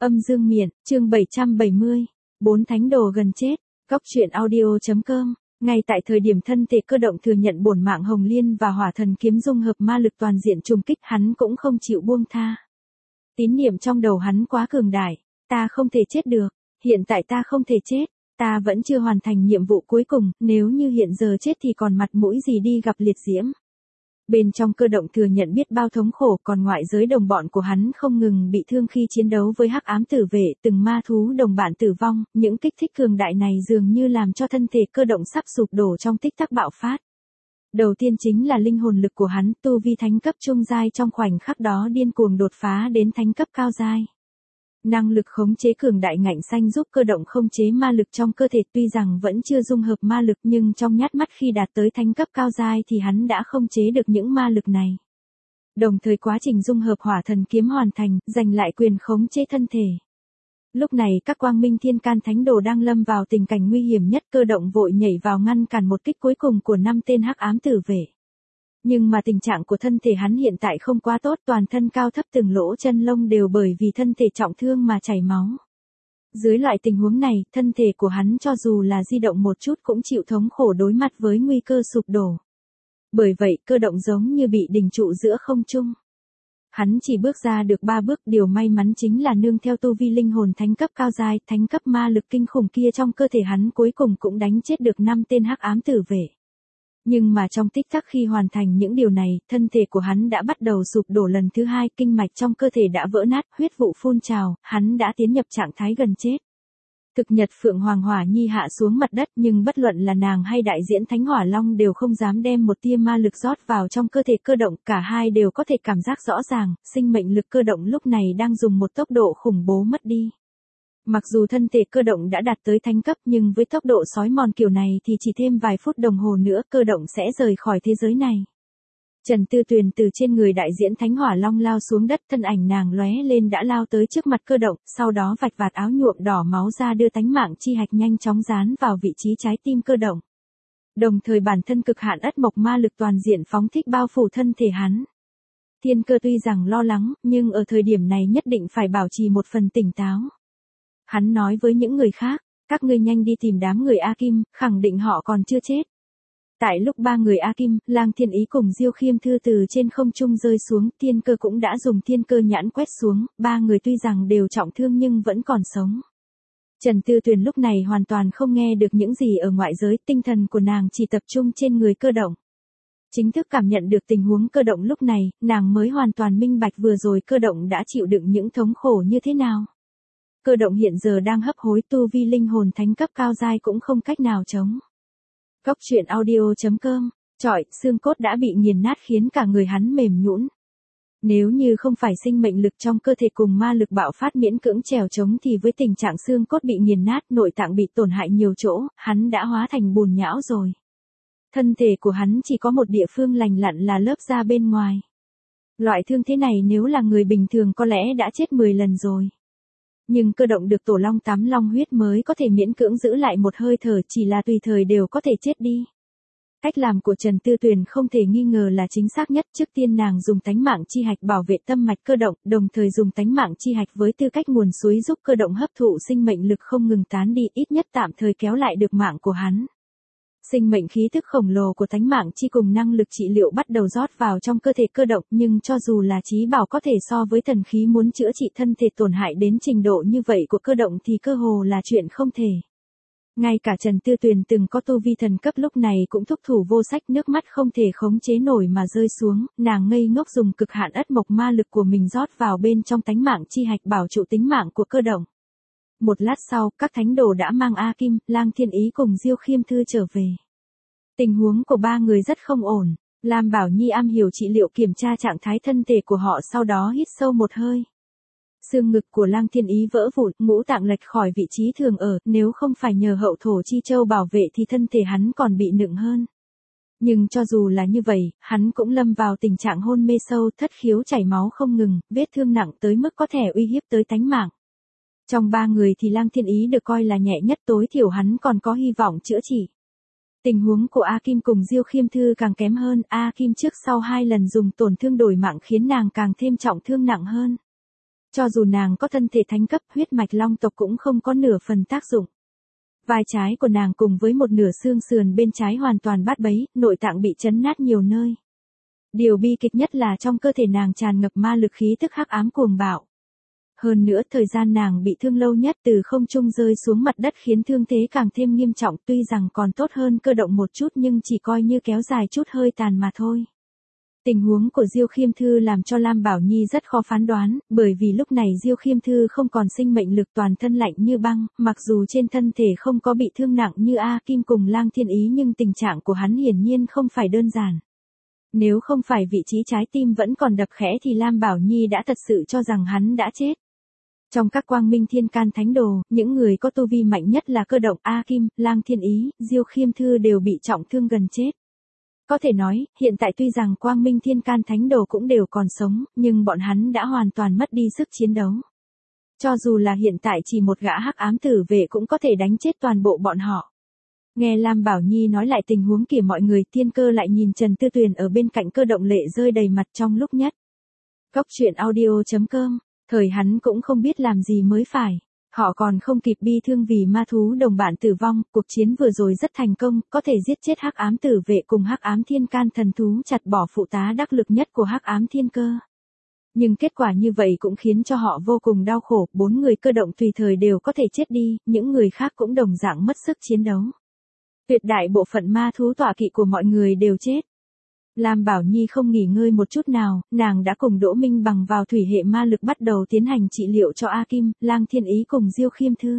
Âm dương miện, chương 770, 4 thánh đồ gần chết, góc truyện audio.com. Ngay tại thời điểm thân thể cơ động thừa nhận bổn mạng hồng liên và hỏa thần kiếm dung hợp ma lực toàn diện trùng kích, hắn cũng không chịu buông tha. Tín niệm trong đầu hắn quá cường đại, ta không thể chết được, hiện tại ta không thể chết, ta vẫn chưa hoàn thành nhiệm vụ cuối cùng, nếu như hiện giờ chết thì còn mặt mũi gì đi gặp liệt diễm. Bên trong cơ động thừa nhận biết bao thống khổ, còn ngoại giới đồng bọn của hắn không ngừng bị thương khi chiến đấu với hắc ám tử vệ, từng ma thú đồng bạn tử vong, những kích thích cường đại này dường như làm cho thân thể cơ động sắp sụp đổ trong tích tắc bạo phát. Đầu tiên chính là linh hồn lực của hắn, tu vi thánh cấp trung giai trong khoảnh khắc đó điên cuồng đột phá đến thánh cấp cao giai. Năng lực khống chế cường đại ngạnh xanh giúp cơ động khống chế ma lực trong cơ thể, tuy rằng vẫn chưa dung hợp ma lực nhưng trong nhát mắt khi đạt tới thánh cấp cao giai thì hắn đã khống chế được những ma lực này. Đồng thời quá trình dung hợp hỏa thần kiếm hoàn thành, giành lại quyền khống chế thân thể. Lúc này các quang minh thiên can thánh đồ đang lâm vào tình cảnh nguy hiểm nhất, cơ động vội nhảy vào ngăn cản một kích cuối cùng của 5 tên hắc ám tử vệ. Nhưng mà tình trạng của thân thể hắn hiện tại không quá tốt, toàn thân cao thấp từng lỗ chân lông đều bởi vì thân thể trọng thương mà chảy máu. Dưới loại tình huống này, thân thể của hắn cho dù là di động một chút cũng chịu thống khổ đối mặt với nguy cơ sụp đổ. Bởi vậy cơ động giống như bị đình trụ giữa không trung. Hắn chỉ bước ra được 3 bước, điều may mắn chính là nương theo tu vi linh hồn thánh cấp cao giai, thánh cấp ma lực kinh khủng kia trong cơ thể hắn cuối cùng cũng đánh chết được 5 tên hắc ám tử vệ. Nhưng mà trong tích tắc khi hoàn thành những điều này, thân thể của hắn đã bắt đầu sụp đổ lần thứ 2, kinh mạch trong cơ thể đã vỡ nát, huyết vụ phun trào, hắn đã tiến nhập trạng thái gần chết. Thực nhật Phượng Hoàng Hỏa Nhi hạ xuống mặt đất, nhưng bất luận là nàng hay đại diễn Thánh Hỏa Long đều không dám đem một tia ma lực rót vào trong cơ thể cơ động, cả hai đều có thể cảm giác rõ ràng, sinh mệnh lực cơ động lúc này đang dùng một tốc độ khủng bố mất đi. Mặc dù thân thể cơ động đã đạt tới thánh cấp nhưng với tốc độ sói mòn kiểu này thì chỉ thêm vài phút đồng hồ nữa cơ động sẽ rời khỏi thế giới này. Trần Tư Tuyền từ trên người đại diễn Thánh Hỏa Long lao xuống đất, thân ảnh nàng lóe lên đã lao tới trước mặt cơ động, sau đó vạch vạt áo nhuộm đỏ máu ra đưa tánh mạng chi hạch nhanh chóng dán vào vị trí trái tim cơ động. Đồng thời bản thân cực hạn ất mộc ma lực toàn diện phóng thích bao phủ thân thể hắn. Thiên Cơ tuy rằng lo lắng, nhưng ở thời điểm này nhất định phải bảo trì một phần tỉnh táo. Hắn nói với những người khác, các ngươi nhanh đi tìm đám người A Kim, khẳng định họ còn chưa chết. Tại lúc 3 người A Kim, Lang Thiên Ý cùng Diêu Khiêm Thư từ trên không trung rơi xuống, Thiên Cơ cũng đã dùng thiên cơ nhãn quét xuống, 3 người tuy rằng đều trọng thương nhưng vẫn còn sống. Trần Tư Tuyền lúc này hoàn toàn không nghe được những gì ở ngoại giới, tinh thần của nàng chỉ tập trung trên người cơ động. Chính thức cảm nhận được tình huống cơ động lúc này, nàng mới hoàn toàn minh bạch vừa rồi cơ động đã chịu đựng những thống khổ như thế nào. Cơ động hiện giờ đang hấp hối, tu vi linh hồn thánh cấp cao giai cũng không cách nào chống. Góc truyện audio.com, trọi, xương cốt đã bị nghiền nát khiến cả người hắn mềm nhũn. Nếu như không phải sinh mệnh lực trong cơ thể cùng ma lực bạo phát miễn cưỡng trèo chống thì với tình trạng xương cốt bị nghiền nát, nội tạng bị tổn hại nhiều chỗ, hắn đã hóa thành bùn nhão rồi. Thân thể của hắn chỉ có một địa phương lành lặn là lớp da bên ngoài. Loại thương thế này nếu là người bình thường có lẽ đã chết 10 lần rồi. Nhưng cơ động được tổ long 8 long huyết mới có thể miễn cưỡng giữ lại một hơi thở, chỉ là tùy thời đều có thể chết đi. Cách làm của Trần Tư Tuyền không thể nghi ngờ là chính xác nhất, trước tiên nàng dùng tánh mạng chi hạch bảo vệ tâm mạch cơ động, đồng thời dùng tánh mạng chi hạch với tư cách nguồn suối giúp cơ động hấp thụ sinh mệnh lực không ngừng tán đi, ít nhất tạm thời kéo lại được mạng của hắn. Sinh mệnh khí thức khổng lồ của tánh mạng chi cùng năng lực trị liệu bắt đầu rót vào trong cơ thể cơ động, nhưng cho dù là trí bảo có thể so với thần khí muốn chữa trị thân thể tổn hại đến trình độ như vậy của cơ động thì cơ hồ là chuyện không thể. Ngay cả Trần Tư Tuyền từng có tu vi thần cấp lúc này cũng thúc thủ vô sách, nước mắt không thể khống chế nổi mà rơi xuống, nàng ngây ngốc dùng cực hạn ất mộc ma lực của mình rót vào bên trong tánh mạng chi hạch bảo trụ tính mạng của cơ động. Một lát sau, các thánh đồ đã mang A Kim, Lang Thiên Ý cùng Diêu Khiêm Thư trở về. Tình huống của 3 người rất không ổn, Lam Bảo Nhi am hiểu trị liệu kiểm tra trạng thái thân thể của họ, sau đó hít sâu một hơi. Xương ngực của Lang Thiên Ý vỡ vụn, ngũ tạng lệch khỏi vị trí thường ở, nếu không phải nhờ hậu thổ chi châu bảo vệ thì thân thể hắn còn bị nựng hơn. Nhưng cho dù là như vậy, hắn cũng lâm vào tình trạng hôn mê sâu, thất khiếu chảy máu không ngừng, vết thương nặng tới mức có thể uy hiếp tới tánh mạng. Trong 3 người thì Lang Thiên Ý được coi là nhẹ nhất, tối thiểu hắn còn có hy vọng chữa trị. Tình huống của A Kim cùng Diêu Khiêm Thư càng kém hơn, A Kim trước sau 2 lần dùng tổn thương đổi mạng khiến nàng càng thêm trọng thương nặng hơn. Cho dù nàng có thân thể thánh cấp, huyết mạch long tộc cũng không có nửa phần tác dụng. Vai trái của nàng cùng với một nửa xương sườn bên trái hoàn toàn bát bấy, nội tạng bị chấn nát nhiều nơi. Điều bi kịch nhất là trong cơ thể nàng tràn ngập ma lực khí tức hắc ám cuồng bạo. Hơn nữa thời gian nàng bị thương lâu nhất từ không trung rơi xuống mặt đất khiến thương thế càng thêm nghiêm trọng, tuy rằng còn tốt hơn cơ động một chút nhưng chỉ coi như kéo dài chút hơi tàn mà thôi. Tình huống của Diêu Khiêm Thư làm cho Lam Bảo Nhi rất khó phán đoán, bởi vì lúc này Diêu Khiêm Thư không còn sinh mệnh lực, toàn thân lạnh như băng, mặc dù trên thân thể không có bị thương nặng như A Kim cùng Lang Thiên Ý nhưng tình trạng của hắn hiển nhiên không phải đơn giản. Nếu không phải vị trí trái tim vẫn còn đập khẽ thì Lam Bảo Nhi đã thật sự cho rằng hắn đã chết. Trong các quang minh thiên can thánh đồ, những người có tu vi mạnh nhất là cơ động, A Kim, Lang Thiên Ý, Diêu Khiêm Thư đều bị trọng thương gần chết. Có thể nói, hiện tại tuy rằng quang minh thiên can thánh đồ cũng đều còn sống, nhưng bọn hắn đã hoàn toàn mất đi sức chiến đấu. Cho dù là hiện tại chỉ một gã hắc ám tử vệ cũng có thể đánh chết toàn bộ bọn họ. Nghe Lam Bảo Nhi nói lại tình huống kia mọi người, Thiên Cơ lại nhìn Trần Tư Tuyền ở bên cạnh cơ động lệ rơi đầy mặt trong lúc nhất. Cốc truyện audio.com, thời hắn cũng không biết làm gì mới phải. Họ còn không kịp bi thương vì ma thú đồng bạn tử vong, cuộc chiến vừa rồi rất thành công, có thể giết chết hắc ám tử vệ cùng hắc ám thiên can thần thú, chặt bỏ phụ tá đắc lực nhất của hắc ám Thiên Cơ. Nhưng kết quả như vậy cũng khiến cho họ vô cùng đau khổ, 4 người cơ động tùy thời đều có thể chết đi, những người khác cũng đồng dạng mất sức chiến đấu. Tuyệt đại bộ phận ma thú tọa kỵ của mọi người đều chết. Lam Bảo Nhi không nghỉ ngơi một chút nào, nàng đã cùng Đỗ Minh Bằng vào thủy hệ ma lực bắt đầu tiến hành trị liệu cho A Kim, Lang Thiên Ý cùng Diêu Khiêm Thư.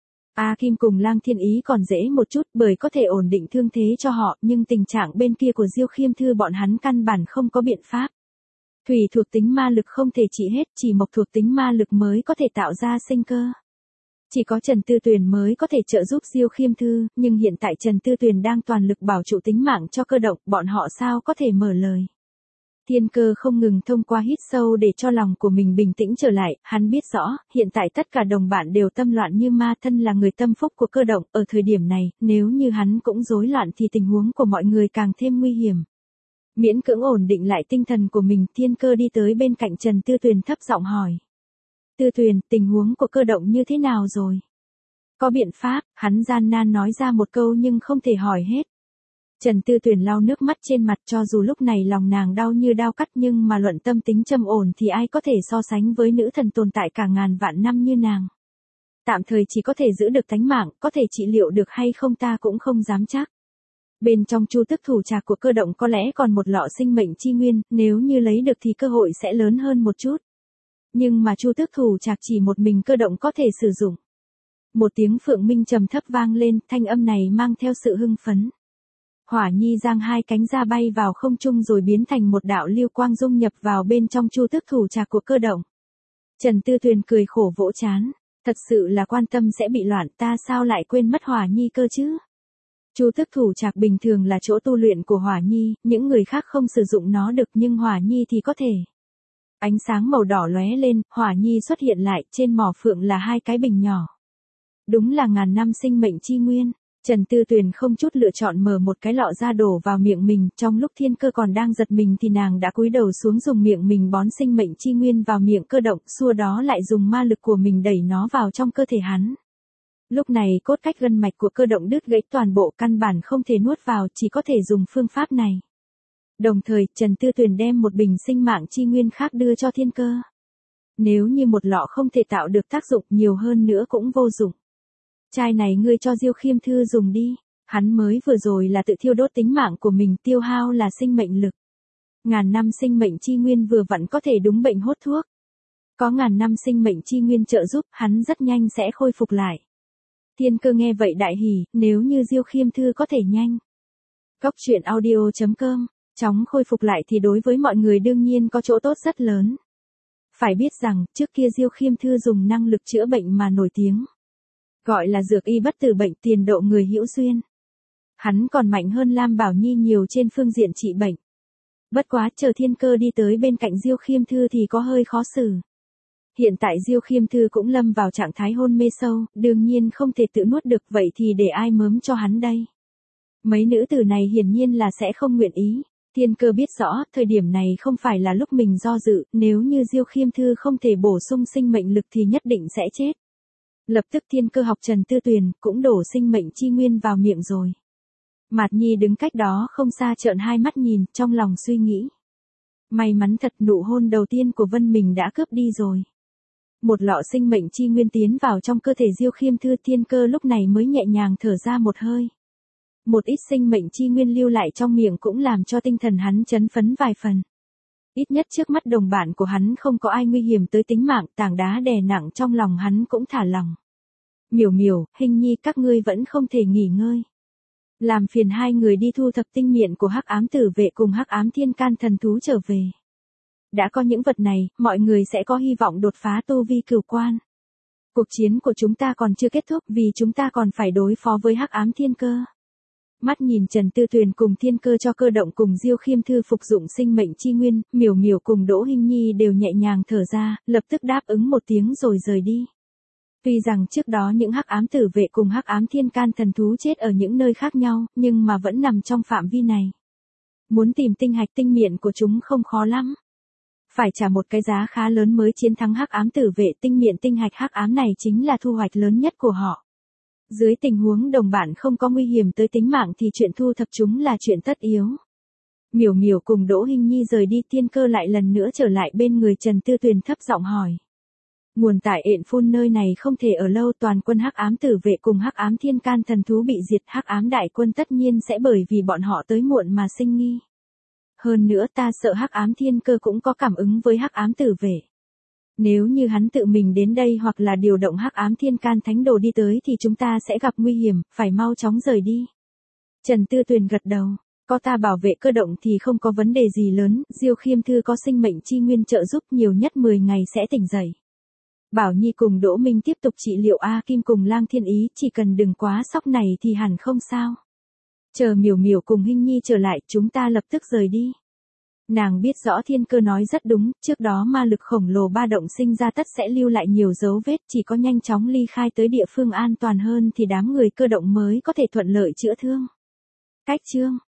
A Kim cùng Lang Thiên Ý còn dễ một chút bởi có thể ổn định thương thế cho họ, nhưng tình trạng bên kia của Diêu Khiêm Thư bọn hắn căn bản không có biện pháp. Thủy thuộc tính ma lực không thể trị hết, chỉ mộc thuộc tính ma lực mới có thể tạo ra sinh cơ. Chỉ có Trần Tư Tuyền mới có thể trợ giúp Diêu Khiêm Thư, nhưng hiện tại Trần Tư Tuyền đang toàn lực bảo trụ tính mạng cho cơ động, bọn họ sao có thể mở lời. Thiên Cơ không ngừng thông qua hít sâu để cho lòng của mình bình tĩnh trở lại, hắn biết rõ, hiện tại tất cả đồng bạn đều tâm loạn như ma, thân là người tâm phúc của cơ động, ở thời điểm này, nếu như hắn cũng rối loạn thì tình huống của mọi người càng thêm nguy hiểm. Miễn cưỡng ổn định lại tinh thần của mình, Thiên Cơ đi tới bên cạnh Trần Tư Tuyền thấp giọng hỏi. Tư Tuyền, tình huống của cơ động như thế nào rồi? Có biện pháp, hắn gian nan nói ra một câu nhưng không thể hỏi hết. Trần Tư Tuyền lau nước mắt trên mặt, cho dù lúc này lòng nàng đau như đao cắt nhưng mà luận tâm tính trầm ổn thì ai có thể so sánh với nữ thần tồn tại cả ngàn vạn năm như nàng. Tạm thời chỉ có thể giữ được tánh mạng, có thể trị liệu được hay không ta cũng không dám chắc. Bên trong chu tước thủ trạc của cơ động có lẽ còn một lọ sinh mệnh chi nguyên, nếu như lấy được thì cơ hội sẽ lớn hơn một chút. Nhưng mà chu tước thủ trạc chỉ một mình cơ động có thể sử dụng. Một tiếng phượng minh trầm thấp vang lên, thanh âm này mang theo sự hưng phấn. Hỏa Nhi giang hai cánh ra bay vào không trung rồi biến thành một đạo lưu quang dung nhập vào bên trong chu tước thủ trạc của cơ động. Trần Tư Tuyền cười khổ vỗ trán, thật sự là quan tâm sẽ bị loạn, ta sao lại quên mất Hỏa Nhi cơ chứ? Chu tước thủ trạc bình thường là chỗ tu luyện của Hỏa Nhi, những người khác không sử dụng nó được nhưng Hỏa Nhi thì có thể. Ánh sáng màu đỏ lóe lên, Hỏa Nhi xuất hiện lại, trên mỏ phượng là hai cái bình nhỏ. Đúng là ngàn năm sinh mệnh chi nguyên. Trần Tư Tuyền không chút lựa chọn mở một cái lọ ra đổ vào miệng mình, trong lúc Thiên Cơ còn đang giật mình thì nàng đã cúi đầu xuống dùng miệng mình bón sinh mệnh chi nguyên vào miệng cơ động, xua đó lại dùng ma lực của mình đẩy nó vào trong cơ thể hắn. Lúc này cốt cách gân mạch của cơ động đứt gãy toàn bộ, căn bản không thể nuốt vào, chỉ có thể dùng phương pháp này. Đồng thời, Trần Tư Tuyền đem một bình sinh mạng chi nguyên khác đưa cho Thiên Cơ. Nếu như một lọ không thể tạo được tác dụng, nhiều hơn nữa cũng vô dụng. Chai này ngươi cho Diêu Khiêm Thư dùng đi, hắn mới vừa rồi là tự thiêu đốt tính mạng của mình, tiêu hao là sinh mệnh lực. Ngàn năm sinh mệnh chi nguyên vừa vặn có thể đúng bệnh hốt thuốc. Có ngàn năm sinh mệnh chi nguyên trợ giúp, hắn rất nhanh sẽ khôi phục lại. Thiên Cơ nghe vậy đại hỉ, nếu như Diêu Khiêm Thư có thể nhanh. Cốc truyện audio.com, chóng khôi phục lại thì đối với mọi người đương nhiên có chỗ tốt rất lớn. Phải biết rằng, trước kia Diêu Khiêm Thư dùng năng lực chữa bệnh mà nổi tiếng. Gọi là dược y bất tử bệnh, tiền độ người hữu duyên. Hắn còn mạnh hơn Lam Bảo Nhi nhiều trên phương diện trị bệnh. Bất quá chờ Thiên Cơ đi tới bên cạnh Diêu Khiêm Thư thì có hơi khó xử. Hiện tại Diêu Khiêm Thư cũng lâm vào trạng thái hôn mê sâu, đương nhiên không thể tự nuốt được, vậy thì để ai mớm cho hắn đây? Mấy nữ tử này hiển nhiên là sẽ không nguyện ý. Thiên Cơ biết rõ, thời điểm này không phải là lúc mình do dự, nếu như Diêu Khiêm Thư không thể bổ sung sinh mệnh lực thì nhất định sẽ chết. Lập tức Thiên Cơ học Trần Tư Tuyền, cũng đổ sinh mệnh chi nguyên vào miệng rồi. Mạt Nhi đứng cách đó không xa trợn hai mắt nhìn, trong lòng suy nghĩ. May mắn thật, nụ hôn đầu tiên của Vân mình đã cướp đi rồi. Một lọ sinh mệnh chi nguyên tiến vào trong cơ thể Diêu Khiêm Thư, Thiên Cơ lúc này mới nhẹ nhàng thở ra một hơi. Một ít sinh mệnh chi nguyên lưu lại trong miệng cũng làm cho tinh thần hắn chấn phấn vài phần. Ít nhất trước mắt đồng bạn của hắn không có ai nguy hiểm tới tính mạng, tảng đá đè nặng trong lòng hắn cũng thả lòng. Miểu Miểu, Hình Nhi, các ngươi vẫn không thể nghỉ ngơi. Làm phiền hai người đi thu thập tinh miện của Hắc Ám Tử Vệ cùng Hắc Ám Thiên Can thần thú trở về. Đã có những vật này, mọi người sẽ có hy vọng đột phá tu vi cửu quan. Cuộc chiến của chúng ta còn chưa kết thúc vì chúng ta còn phải đối phó với Hắc Ám Thiên Cơ. Mắt nhìn Trần Tư Tuyền cùng Thiên Cơ cho cơ động cùng Diêu Khiêm Thư phục dụng sinh mệnh chi nguyên, Miểu Miểu cùng Đỗ Hinh Nhi đều nhẹ nhàng thở ra, lập tức đáp ứng một tiếng rồi rời đi. Tuy rằng trước đó những Hắc Ám Tử Vệ cùng Hắc Ám Thiên Can thần thú chết ở những nơi khác nhau, nhưng mà vẫn nằm trong phạm vi này. Muốn tìm tinh hạch tinh miện của chúng không khó lắm. Phải trả một cái giá khá lớn mới chiến thắng Hắc Ám Tử Vệ, tinh miện tinh hạch hắc ám này chính là thu hoạch lớn nhất của họ. Dưới tình huống đồng bạn không có nguy hiểm tới tính mạng thì chuyện thu thập chúng là chuyện tất yếu. Miểu Miểu cùng Đỗ Hinh Nhi rời đi, Thiên Cơ lại lần nữa trở lại bên người Trần Tư Tuyền thấp giọng hỏi. Nguồn tại Ện Phun nơi này không thể ở lâu, toàn quân Hắc Ám Tử Vệ cùng Hắc Ám Thiên Can thần thú bị diệt, Hắc Ám đại quân tất nhiên sẽ bởi vì bọn họ tới muộn mà sinh nghi. Hơn nữa ta sợ Hắc Ám Thiên Cơ cũng có cảm ứng với Hắc Ám Tử Vệ. Nếu như hắn tự mình đến đây hoặc là điều động Hắc Ám Thiên Can thánh đồ đi tới thì chúng ta sẽ gặp nguy hiểm, phải mau chóng rời đi. Trần Tư Tuyền gật đầu, có ta bảo vệ cơ động thì không có vấn đề gì lớn, Diêu Khiêm Thư có sinh mệnh chi nguyên trợ giúp, nhiều nhất 10 ngày sẽ tỉnh dậy. Bảo Nhi cùng Đỗ Minh tiếp tục trị liệu A Kim cùng Lang Thiên Ý, chỉ cần đừng quá sốc này thì hẳn không sao. Chờ Miểu Miểu cùng Hinh Nhi trở lại, chúng ta lập tức rời đi. Nàng biết rõ Thiên Cơ nói rất đúng, trước đó ma lực khổng lồ ba động sinh ra tất sẽ lưu lại nhiều dấu vết, chỉ có nhanh chóng ly khai tới địa phương an toàn hơn thì đám người cơ động mới có thể thuận lợi chữa thương. Cách chương